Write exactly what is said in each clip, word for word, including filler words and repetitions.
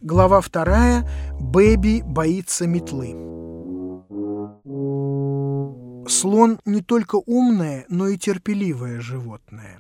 Глава вторая. Бэби боится метлы. Слон не только умное, но и терпеливое животное.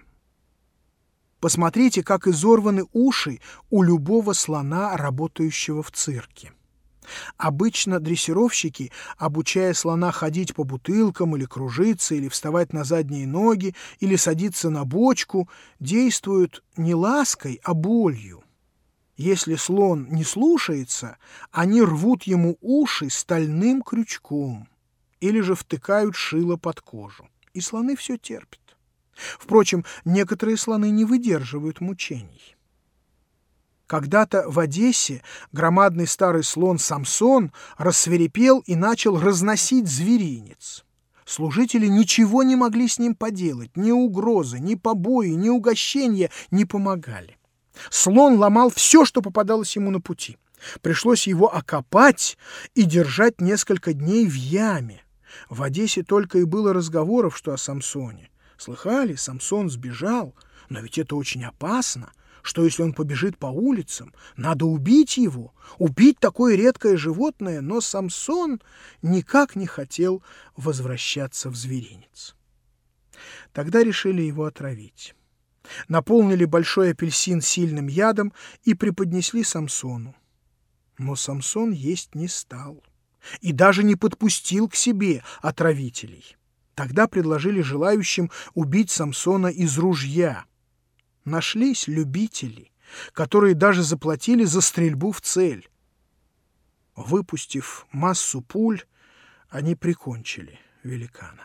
Посмотрите, как изорваны уши у любого слона, работающего в цирке. Обычно дрессировщики, обучая слона ходить по бутылкам или кружиться, или вставать на задние ноги, или садиться на бочку, действуют не лаской, а болью. Если слон не слушается, они рвут ему уши стальным крючком или же втыкают шило под кожу, и слоны все терпят. Впрочем, некоторые слоны не выдерживают мучений. Когда-то в Одессе громадный старый слон Самсон рассвирепел и начал разносить зверинец. Служители ничего не могли с ним поделать, ни угрозы, ни побои, ни угощения не помогали. Слон ломал все, что попадалось ему на пути. Пришлось его окопать и держать несколько дней в яме. В Одессе только и было разговоров, что о Самсоне. Слыхали, Самсон сбежал, но ведь это очень опасно. Что, если он побежит по улицам? Надо убить его, убить такое редкое животное, но Самсон никак не хотел возвращаться в зверинец. Тогда решили его отравить. Наполнили большой апельсин сильным ядом и преподнесли Самсону. Но Самсон есть не стал и даже не подпустил к себе отравителей. Тогда предложили желающим убить Самсона из ружья. Нашлись любители, которые даже заплатили за стрельбу в цель. Выпустив массу пуль, они прикончили великана.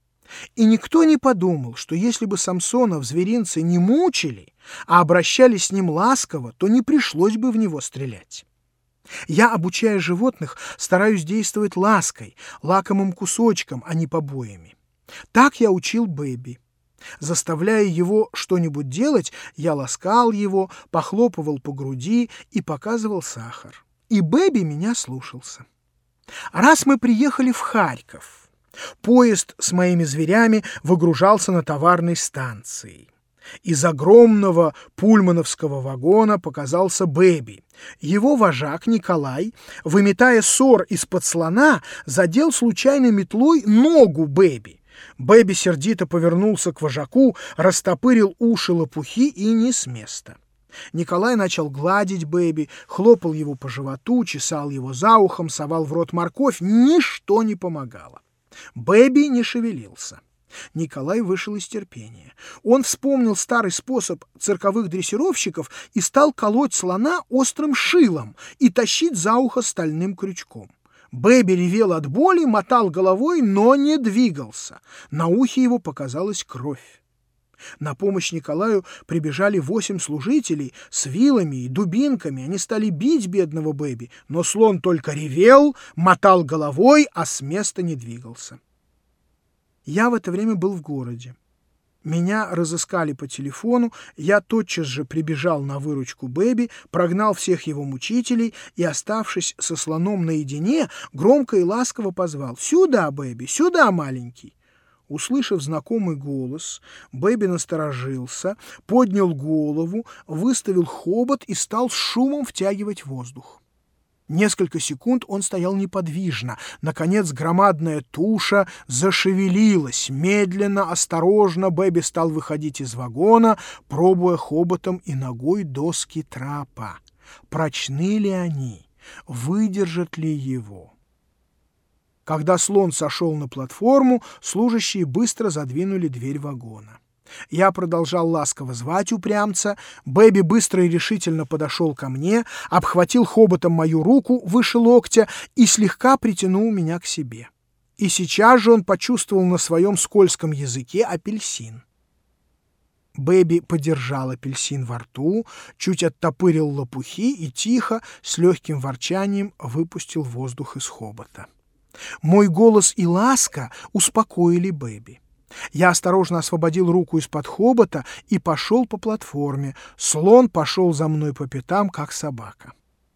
И никто не подумал, что если бы Самсона в зверинце не мучили, а обращались с ним ласково, то не пришлось бы в него стрелять. Я, обучая животных, стараюсь действовать лаской, лакомым кусочком, а не побоями. Так я учил Бэби. Заставляя его что-нибудь делать, я ласкал его, похлопывал по груди и показывал сахар. И Бэби меня слушался. Раз мы приехали в Харьков, поезд с моими зверями выгружался на товарной станции. Из огромного пульмановского вагона показался Бэби. Его вожак Николай, выметая сор из-под слона, задел случайно метлой ногу Бэби. Бэби сердито повернулся к вожаку, растопырил уши лопухи и не с места. Николай начал гладить Бэби, хлопал его по животу, чесал его за ухом, совал в рот морковь. Ничто не помогало. Бэби не шевелился. Николай вышел из терпения. Он вспомнил старый способ цирковых дрессировщиков и стал колоть слона острым шилом и тащить за ухо стальным крючком. Бэби ревел от боли, мотал головой, но не двигался. На ухе его показалась кровь. На помощь Николаю прибежали восемь служителей с вилами и дубинками. Они стали бить бедного Бэби, но слон только ревел, мотал головой, а с места не двигался. Я в это время был в городе. Меня разыскали по телефону, я тотчас же прибежал на выручку Бэби, прогнал всех его мучителей и, оставшись со слоном наедине, громко и ласково позвал: «Сюда, Бэби, сюда, маленький!» Услышав знакомый голос, Бэби насторожился, поднял голову, выставил хобот и стал с шумом втягивать воздух. Несколько секунд он стоял неподвижно. Наконец громадная туша зашевелилась. Медленно, осторожно Бэби стал выходить из вагона, пробуя хоботом и ногой доски трапа. Прочны ли они? Выдержат ли его? Когда слон сошел на платформу, служащие быстро задвинули дверь вагона. Я продолжал ласково звать упрямца. Бэби быстро и решительно подошел ко мне, обхватил хоботом мою руку выше локтя и слегка притянул меня к себе. И сейчас же он почувствовал на своем скользком языке апельсин. Бэби подержал апельсин во рту, чуть оттопырил лопухи и тихо, с легким ворчанием, выпустил воздух из хобота. Мой голос и ласка успокоили Бэби. Я осторожно освободил руку из-под хобота и пошел по платформе. Слон пошел за мной по пятам, как собака.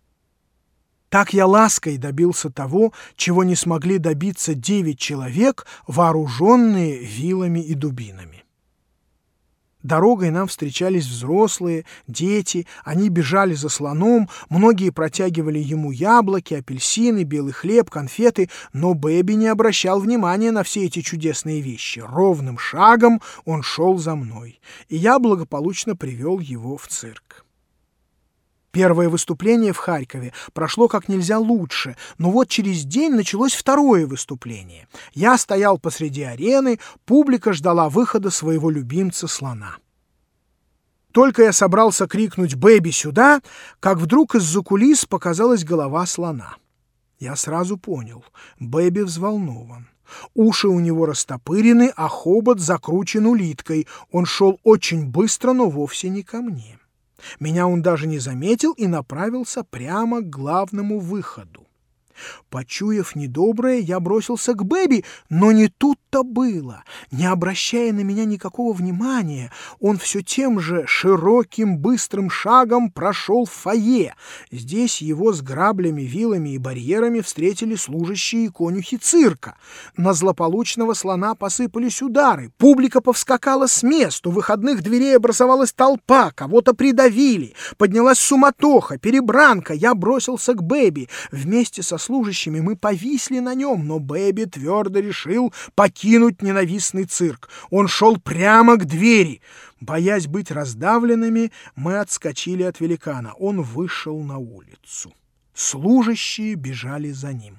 Так я лаской добился того, чего не смогли добиться девять человек, вооруженные вилами и дубинами. Дорогой нам встречались взрослые, дети, они бежали за слоном, многие протягивали ему яблоки, апельсины, белый хлеб, конфеты, но Бэби не обращал внимания на все эти чудесные вещи. Ровным шагом он шел за мной, и я благополучно привел его в цирк. Первое выступление в Харькове прошло как нельзя лучше, но вот через день началось второе выступление. Я стоял посреди арены, публика ждала выхода своего любимца-слона. Только я собрался крикнуть «Бэби, сюда!», как вдруг из-за кулис показалась голова слона. Я сразу понял — Бэби взволнован. Уши у него растопырены, а хобот закручен улиткой. Он шел очень быстро, но вовсе не ко мне. Меня он даже не заметил и направился прямо к главному выходу. Почуяв недоброе, я бросился к Бэби, но не тут-то было. Не обращая на меня никакого внимания, он все тем же широким быстрым шагом прошел в фойе. Здесь его с граблями, вилами и барьерами встретили служащие и конюхи цирка. На злополучного слона посыпались удары, публика повскакала с мест, у выходных дверей образовалась толпа, кого-то придавили, поднялась суматоха, перебранка. Я бросился к Бэби. Вместе со служащими мы повисли на нем, но Бэби твердо решил покинуть ненавистный цирк. Он шел прямо к двери. Боясь быть раздавленными, мы отскочили от великана. Он вышел на улицу. Служащие бежали за ним.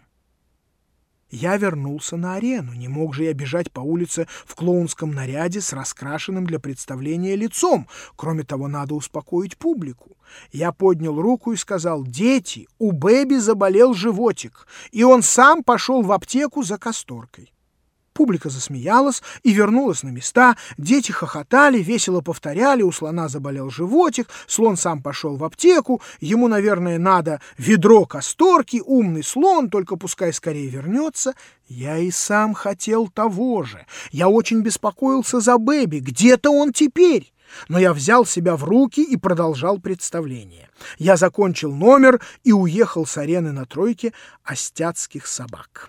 Я вернулся на арену. Не мог же я бежать по улице в клоунском наряде с раскрашенным для представления лицом. Кроме того, надо успокоить публику. Я поднял руку и сказал: «Дети, у Бэби заболел животик, и он сам пошел в аптеку за касторкой». Публика засмеялась и вернулась на места. Дети хохотали, весело повторяли: у слона заболел животик, слон сам пошел в аптеку, ему, наверное, надо ведро касторки, умный слон, только пускай скорее вернется. Я и сам хотел того же. Я очень беспокоился за Бэби. Где-то он теперь? Но я взял себя в руки и продолжал представление. Я закончил номер и уехал с арены на тройке остяцких собак.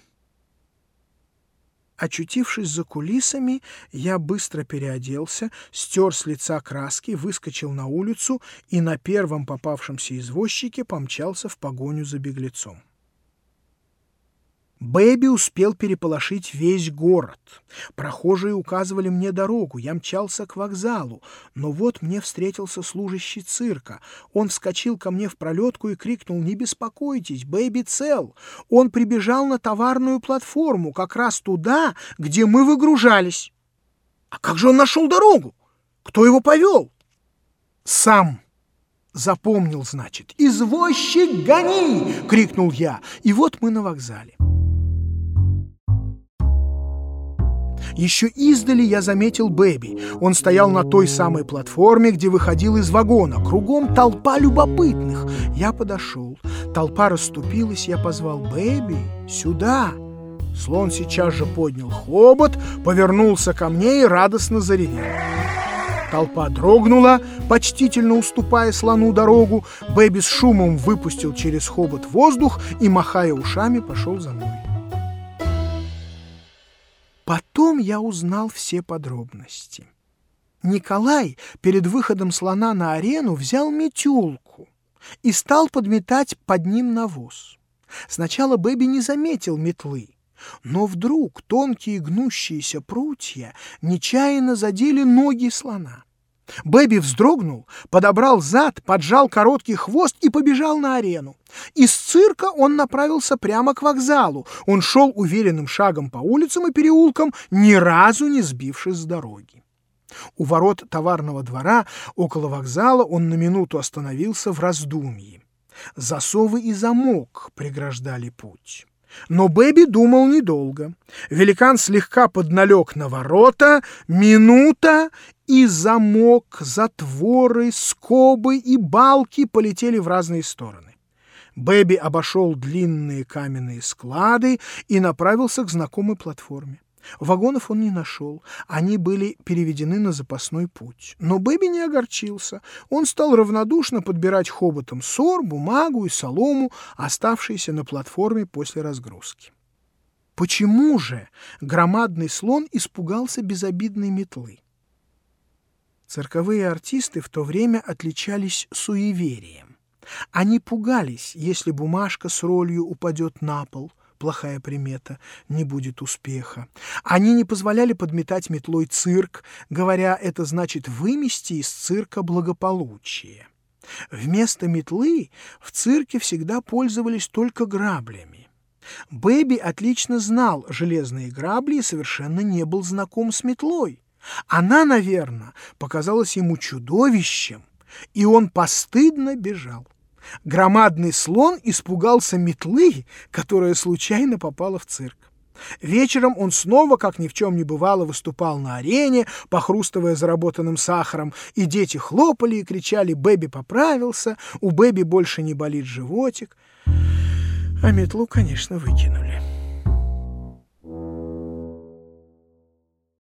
Очутившись за кулисами, я быстро переоделся, стер с лица краски, выскочил на улицу и на первом попавшемся извозчике помчался в погоню за беглецом. Бэби успел переполошить весь город. Прохожие указывали мне дорогу, я мчался к вокзалу, но вот мне встретился служащий цирка. Он вскочил ко мне в пролетку и крикнул: «Не беспокойтесь, Бэби цел. Он прибежал на товарную платформу, как раз туда, где мы выгружались». «А как же он нашел дорогу? Кто его повел?» «Сам». Запомнил, значит. «Извозчик, гони!» — крикнул я. И вот мы на вокзале. Еще издали я заметил Бэби. Он стоял на той самой платформе, где выходил из вагона. Кругом толпа любопытных. Я подошел. Толпа расступилась, я позвал: «Бэби, сюда!» Слон сейчас же поднял хобот, повернулся ко мне и радостно заревел. Толпа дрогнула, почтительно уступая слону дорогу. Бэби с шумом выпустил через хобот воздух и, махая ушами, пошел за мной. Потом я узнал все подробности. Николай перед выходом слона на арену взял метелку и стал подметать под ним навоз. Сначала Бэби не заметил метлы, но вдруг тонкие гнущиеся прутья нечаянно задели ноги слона. Бэби вздрогнул, подобрал зад, поджал короткий хвост и побежал на арену. Из цирка он направился прямо к вокзалу. Он шел уверенным шагом по улицам и переулкам, ни разу не сбившись с дороги. У ворот товарного двора около вокзала он на минуту остановился в раздумье. Засовы и замок преграждали путь. Но Бэби думал недолго. Великан слегка подналег на ворота, минута, и замок, затворы, скобы и балки полетели в разные стороны. Бэби обошел длинные каменные склады и направился к знакомой платформе. Вагонов он не нашел, они были переведены на запасной путь. Но Бэби не огорчился. Он стал равнодушно подбирать хоботом сор, бумагу и солому, оставшиеся на платформе после разгрузки. Почему же громадный слон испугался безобидной метлы? Цирковые артисты в то время отличались суеверием. Они пугались, если бумажка с ролью упадет на пол. Плохая примета, не будет успеха. Они не позволяли подметать метлой цирк, говоря, это значит вымести из цирка благополучие. Вместо метлы в цирке всегда пользовались только граблями. Бэби отлично знал железные грабли и совершенно не был знаком с метлой. Она, наверное, показалась ему чудовищем, и он постыдно бежал. Громадный слон испугался метлы, которая случайно попала в цирк. Вечером он снова, как ни в чем не бывало, выступал на арене, похрустывая заработанным сахаром, и дети хлопали и кричали: «Бэби поправился, у Бэби больше не болит животик». А метлу, конечно, выкинули.